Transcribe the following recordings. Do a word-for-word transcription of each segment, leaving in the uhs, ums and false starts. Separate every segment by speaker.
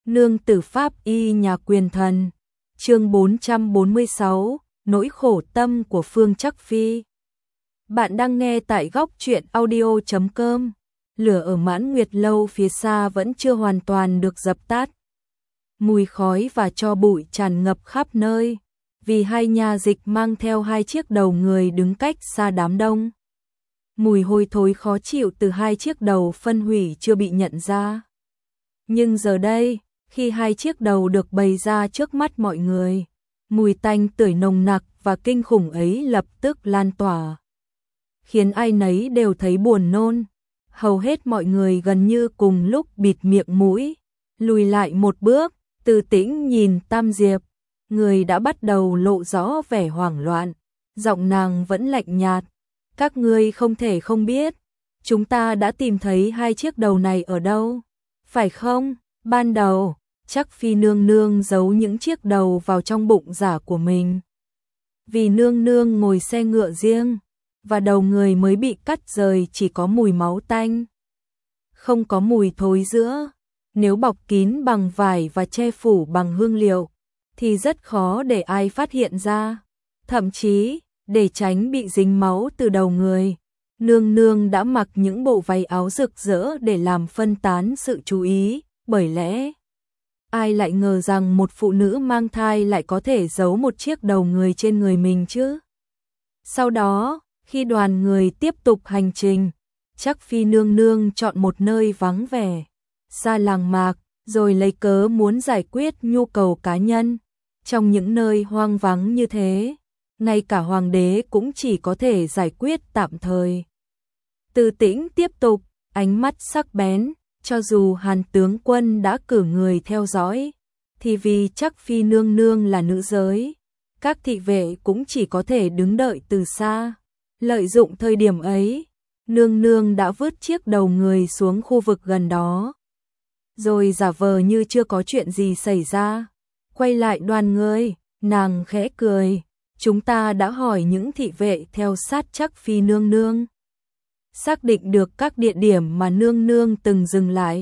Speaker 1: Nương tử pháp y nhà quyền thần. Chương bốn trăm bốn mươi sáu, nỗi khổ tâm của Phương Trắc Phi. Bạn đang nghe tại góc truyện audio chấm com. Lửa ở Mãn Nguyệt lâu phía xa vẫn chưa hoàn toàn được dập tắt. Mùi khói và tro bụi tràn ngập khắp nơi, vì hai nha dịch mang theo hai chiếc đầu người đứng cách xa đám đông. Mùi hôi thối khó chịu từ hai chiếc đầu phân hủy chưa bị nhận ra. Nhưng giờ đây, khi hai chiếc đầu được bày ra trước mắt mọi người, mùi tanh tưởi nồng nặc và kinh khủng ấy lập tức lan tỏa, khiến ai nấy đều thấy buồn nôn. Hầu hết mọi người gần như cùng lúc bịt miệng mũi, lùi lại một bước, Từ Tĩnh nhìn Tam Diệp, người đã bắt đầu lộ rõ vẻ hoảng loạn, giọng nàng vẫn lạnh nhạt. Các ngươi không thể không biết, chúng ta đã tìm thấy hai chiếc đầu này ở đâu, phải không? Ban đầu, Trắc Phi nương nương giấu những chiếc đầu vào trong bụng giả của mình. Vì nương nương ngồi xe ngựa riêng, và đầu người mới bị cắt rời chỉ có mùi máu tanh, không có mùi thối rữa. Nếu bọc kín bằng vải và che phủ bằng hương liệu, thì rất khó để ai phát hiện ra. Thậm chí, để tránh bị dính máu từ đầu người, nương nương đã mặc những bộ váy áo rực rỡ để làm phân tán sự chú ý. Bởi lẽ, ai lại ngờ rằng một phụ nữ mang thai lại có thể giấu một chiếc đầu người trên người mình chứ? Sau đó, khi đoàn người tiếp tục hành trình, Trắc Phi nương nương chọn một nơi vắng vẻ, xa làng mạc, rồi lấy cớ muốn giải quyết nhu cầu cá nhân. Trong những nơi hoang vắng như thế, ngay cả hoàng đế cũng chỉ có thể giải quyết tạm thời. Từ Tĩnh tiếp tục, ánh mắt sắc bén, cho dù Hàn tướng quân đã cử người theo dõi, thì vì Trắc Phi nương nương là nữ giới, các thị vệ cũng chỉ có thể đứng đợi từ xa. Lợi dụng thời điểm ấy, nương nương đã vứt chiếc đầu người xuống khu vực gần đó, rồi giả vờ như chưa có chuyện gì xảy ra. Quay lại đoàn người, nàng khẽ cười, chúng ta đã hỏi những thị vệ theo sát Trắc Phi nương nương, xác định được các địa điểm mà nương nương từng dừng lại.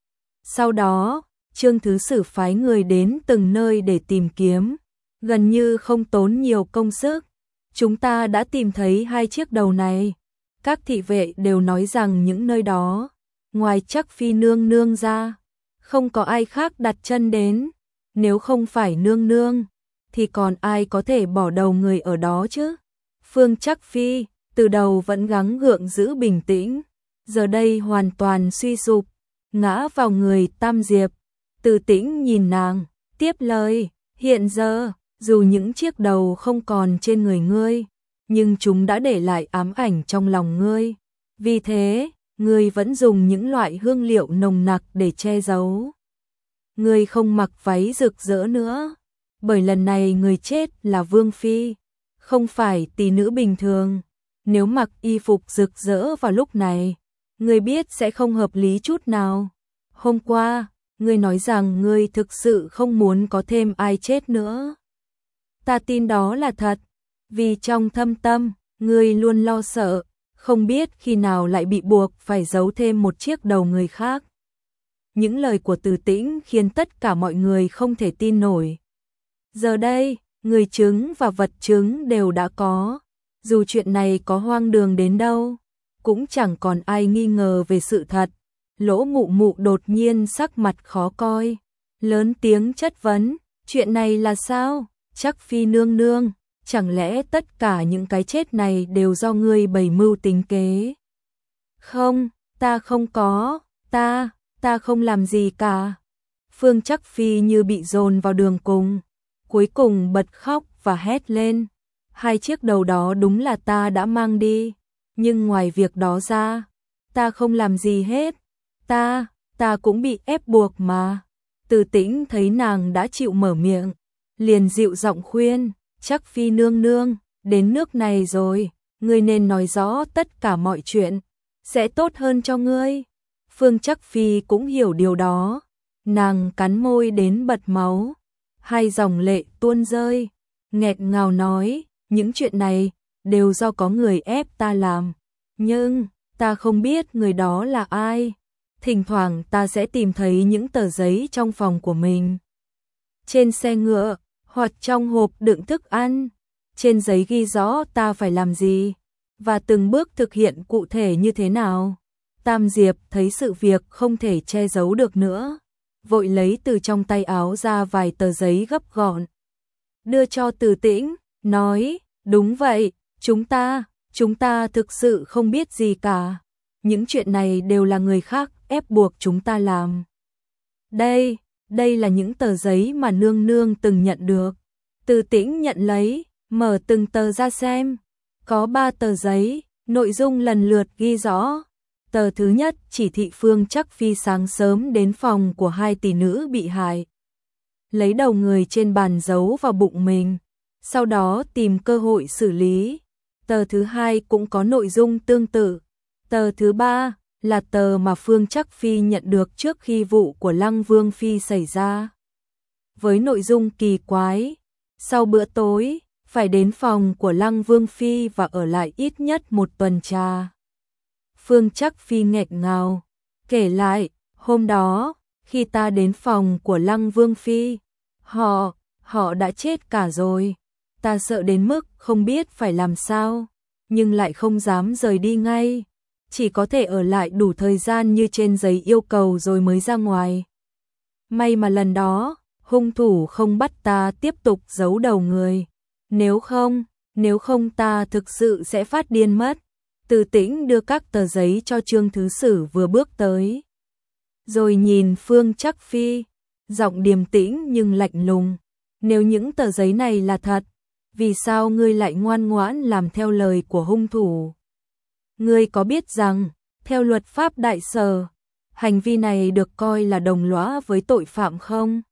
Speaker 1: Sau đó, Trương Thứ Sử phái người đến từng nơi để tìm kiếm, gần như không tốn nhiều công sức. Chúng ta đã tìm thấy hai chiếc đầu này. Các thị vệ đều nói rằng những nơi đó, ngoài Trắc Phi nương nương ra, không có ai khác đặt chân đến. Nếu không phải nương nương, thì còn ai có thể bỏ đầu người ở đó chứ? Phương Trắc Phi từ đầu vẫn gắng gượng giữ bình tĩnh, giờ đây hoàn toàn suy sụp, ngã vào người Tam Diệp. Từ Tĩnh nhìn nàng, tiếp lời, hiện giờ, dù những chiếc đầu không còn trên người ngươi, nhưng chúng đã để lại ám ảnh trong lòng ngươi. Vì thế, ngươi vẫn dùng những loại hương liệu nồng nặc để che giấu. Ngươi không mặc váy rực rỡ nữa, bởi lần này người chết là Vương Phi, không phải tỷ nữ bình thường. Nếu mặc y phục rực rỡ vào lúc này, ngươi biết sẽ không hợp lý chút nào. Hôm qua, ngươi nói rằng ngươi thực sự không muốn có thêm ai chết nữa. Ta tin đó là thật, vì trong thâm tâm, ngươi luôn lo sợ, không biết khi nào lại bị buộc phải giấu thêm một chiếc đầu người khác. Những lời của Từ Tĩnh khiến tất cả mọi người không thể tin nổi. Giờ đây, người chứng và vật chứng đều đã có. Dù chuyện này có hoang đường đến đâu, cũng chẳng còn ai nghi ngờ về sự thật. Lỗ Mụ Mụ đột nhiên sắc mặt khó coi, lớn tiếng chất vấn, chuyện này là sao? Trắc Phi nương nương, chẳng lẽ tất cả những cái chết này đều do ngươi bày mưu tính kế? Không, ta không có, ta, ta không làm gì cả. Phương Trắc Phi như bị dồn vào đường cùng, cuối cùng bật khóc và hét lên. Hai chiếc đầu đó đúng là ta đã mang đi, nhưng ngoài việc đó ra, ta không làm gì hết. Ta, ta cũng bị ép buộc mà. Từ Tĩnh thấy nàng đã chịu mở miệng, liền dịu giọng khuyên, Trắc Phi nương nương, đến nước này rồi, ngươi nên nói rõ tất cả mọi chuyện, sẽ tốt hơn cho ngươi. Phương Trắc Phi cũng hiểu điều đó, nàng cắn môi đến bật máu, hai dòng lệ tuôn rơi, nghẹt ngào nói, những chuyện này đều do có người ép ta làm, nhưng ta không biết người đó là ai. Thỉnh thoảng ta sẽ tìm thấy những tờ giấy trong phòng của mình, trên xe ngựa, hoặc trong hộp đựng thức ăn. Trên giấy ghi rõ ta phải làm gì, và từng bước thực hiện cụ thể như thế nào. Tam Diệp thấy sự việc không thể che giấu được nữa, vội lấy từ trong tay áo ra vài tờ giấy gấp gọn, đưa cho Từ Tĩnh, nói, đúng vậy, chúng ta, chúng ta thực sự không biết gì cả. Những chuyện này đều là người khác ép buộc chúng ta làm. Đây, đây là những tờ giấy mà nương nương từng nhận được. Từ Tĩnh nhận lấy, mở từng tờ ra xem. Có ba tờ giấy, nội dung lần lượt ghi rõ. Tờ thứ nhất chỉ thị Phương Trắc Phi sáng sớm đến phòng của hai tỷ nữ bị hại, lấy đầu người trên bàn giấu vào bụng mình, sau đó tìm cơ hội xử lý. Tờ thứ hai cũng có nội dung tương tự. Tờ thứ ba là tờ mà Phương Trắc Phi nhận được trước khi vụ của Lăng Vương Phi xảy ra, với nội dung kỳ quái. Sau bữa tối, phải đến phòng của Lăng Vương Phi và ở lại ít nhất một tuần trà. Phương Trắc Phi nghẹn ngào, kể lại, hôm đó, khi ta đến phòng của Lăng Vương Phi, họ, họ đã chết cả rồi. Ta sợ đến mức không biết phải làm sao, nhưng lại không dám rời đi ngay. Chỉ có thể ở lại đủ thời gian như trên giấy yêu cầu rồi mới ra ngoài. May mà lần đó, hung thủ không bắt ta tiếp tục giấu đầu người. Nếu không, nếu không ta thực sự sẽ phát điên mất. Từ Tĩnh đưa các tờ giấy cho Trương Thứ Sử vừa bước tới, rồi nhìn Phương Trắc Phi, giọng điềm tĩnh nhưng lạnh lùng. Nếu những tờ giấy này là thật, vì sao ngươi lại ngoan ngoãn làm theo lời của hung thủ? Ngươi có biết rằng, theo luật pháp Đại Sở, hành vi này được coi là đồng lõa với tội phạm không?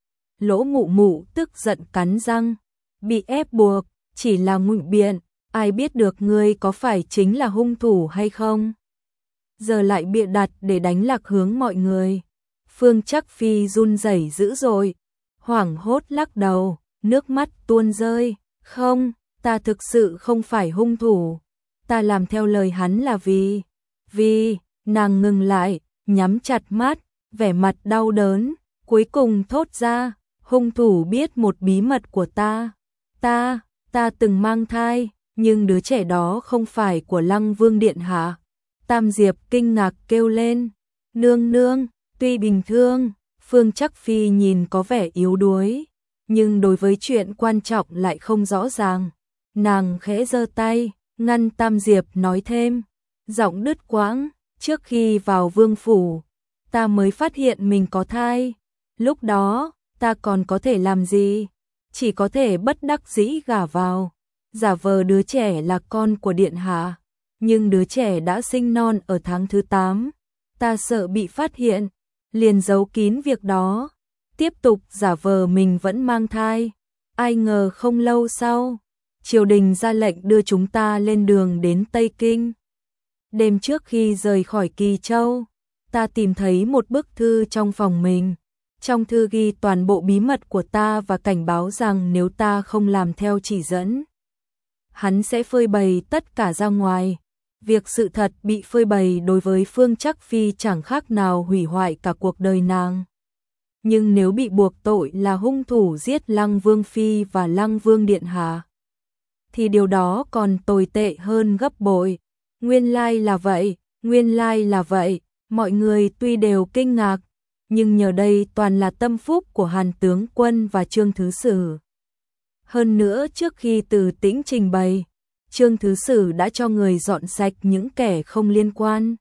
Speaker 1: Lỗ Mụ Mụ tức giận cắn răng, bị ép buộc, chỉ là ngụy biện, ai biết được ngươi có phải chính là hung thủ hay không? Giờ lại bịa đặt để đánh lạc hướng mọi người. Phương Trắc Phi run rẩy dữ dội, hoảng hốt lắc đầu, nước mắt tuôn rơi. Không, ta thực sự không phải hung thủ. Ta làm theo lời hắn là vì, vì, nàng ngừng lại, nhắm chặt mắt, vẻ mặt đau đớn, cuối cùng thốt ra, hung thủ biết một bí mật của ta. Ta, ta từng mang thai, nhưng đứa trẻ đó không phải của Lăng Vương Điện Hạ. Tam Diệp kinh ngạc kêu lên, nương nương, tuy bình thường, Phương Trắc Phi nhìn có vẻ yếu đuối, nhưng đối với chuyện quan trọng lại không rõ ràng. Nàng khẽ giơ tay, ngăn Tam Diệp nói thêm, giọng đứt quãng, trước khi vào vương phủ, ta mới phát hiện mình có thai. Lúc đó, ta còn có thể làm gì? Chỉ có thể bất đắc dĩ gả vào, giả vờ đứa trẻ là con của điện hạ. Nhưng đứa trẻ đã sinh non ở tháng thứ tám, ta sợ bị phát hiện, liền giấu kín việc đó, tiếp tục giả vờ mình vẫn mang thai. Ai ngờ không lâu sau, triều đình ra lệnh đưa chúng ta lên đường đến Tây Kinh. Đêm trước khi rời khỏi Kỳ Châu, ta tìm thấy một bức thư trong phòng mình. Trong thư ghi toàn bộ bí mật của ta và cảnh báo rằng nếu ta không làm theo chỉ dẫn, hắn sẽ phơi bày tất cả ra ngoài. Việc sự thật bị phơi bày đối với Phương Trắc Phi chẳng khác nào hủy hoại cả cuộc đời nàng. Nhưng nếu bị buộc tội là hung thủ giết Lăng Vương Phi và Lăng Vương Điện Hạ, thì điều đó còn tồi tệ hơn gấp bội. Nguyên lai là vậy, nguyên lai là vậy, mọi người tuy đều kinh ngạc, nhưng nhờ đây toàn là tâm phúc của Hàn tướng quân và Trương Thứ Sử. Hơn nữa trước khi Từ Tĩnh trình bày, Trương Thứ Sử đã cho người dọn sạch những kẻ không liên quan.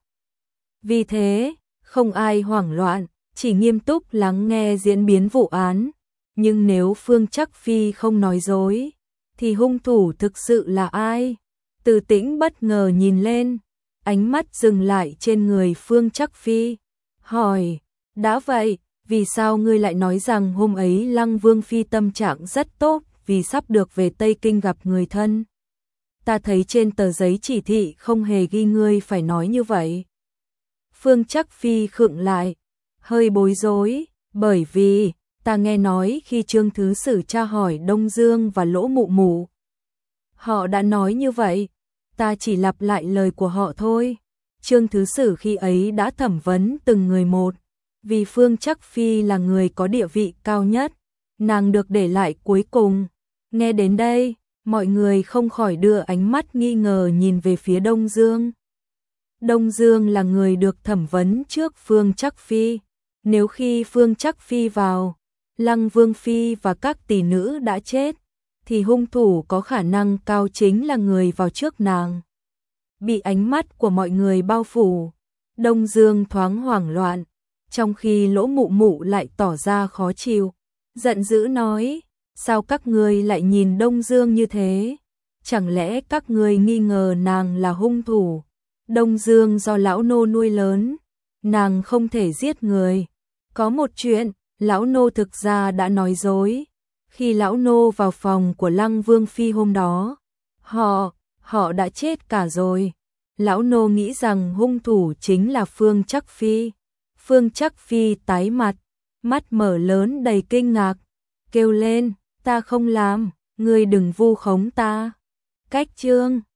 Speaker 1: Vì thế, không ai hoảng loạn, chỉ nghiêm túc lắng nghe diễn biến vụ án. Nhưng nếu Phương Trắc Phi không nói dối, thì hung thủ thực sự là ai? Từ Tĩnh bất ngờ nhìn lên, ánh mắt dừng lại trên người Phương Trắc Phi, hỏi, đã vậy, vì sao ngươi lại nói rằng hôm ấy Lăng Vương Phi tâm trạng rất tốt vì sắp được về Tây Kinh gặp người thân? Ta thấy trên tờ giấy chỉ thị không hề ghi ngươi phải nói như vậy. Phương Trắc Phi khựng lại, hơi bối rối, bởi vì ta nghe nói khi Trương Thứ Sử tra hỏi Đông Dương và Lỗ Mụ Mụ, họ đã nói như vậy, ta chỉ lặp lại lời của họ thôi. Trương Thứ Sử khi ấy đã thẩm vấn từng người một, vì Phương Trắc Phi là người có địa vị cao nhất, nàng được để lại cuối cùng. Nghe đến đây, mọi người không khỏi đưa ánh mắt nghi ngờ nhìn về phía Đông Dương. Đông Dương là người được thẩm vấn trước Phương Trắc Phi. Nếu khi Phương Trắc Phi vào, Lăng Vương Phi và các tỷ nữ đã chết, thì hung thủ có khả năng cao chính là người vào trước nàng. Bị ánh mắt của mọi người bao phủ, Đông Dương thoáng hoảng loạn, trong khi Lỗ Mụ Mụ lại tỏ ra khó chịu, giận dữ nói, sao các ngươi lại nhìn Đông Dương như thế? Chẳng lẽ các ngươi nghi ngờ nàng là hung thủ? Đông Dương do lão nô nuôi lớn, nàng không thể giết người. Có một chuyện, lão nô thực ra đã nói dối. Khi lão nô vào phòng của Lăng Vương Phi hôm đó, họ, họ đã chết cả rồi. Lão nô nghĩ rằng hung thủ chính là Phương Trắc Phi. Phương Trắc Phi tái mặt, mắt mở lớn đầy kinh ngạc, kêu lên, ta không làm, ngươi đừng vu khống ta. Cách chương